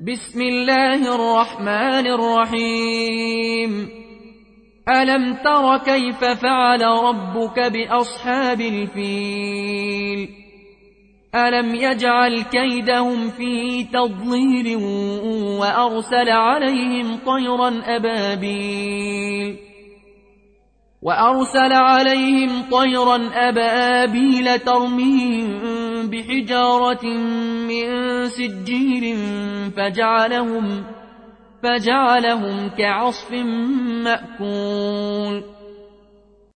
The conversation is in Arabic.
بسم الله الرحمن الرحيم ألم تر كيف فعل ربك بأصحاب الفيل ألم يجعل كيدهم في تضليل وأرسل عليهم طيرا أبابيل ترميهم بحجارة من سجيل فجعلهم كعصف مأكول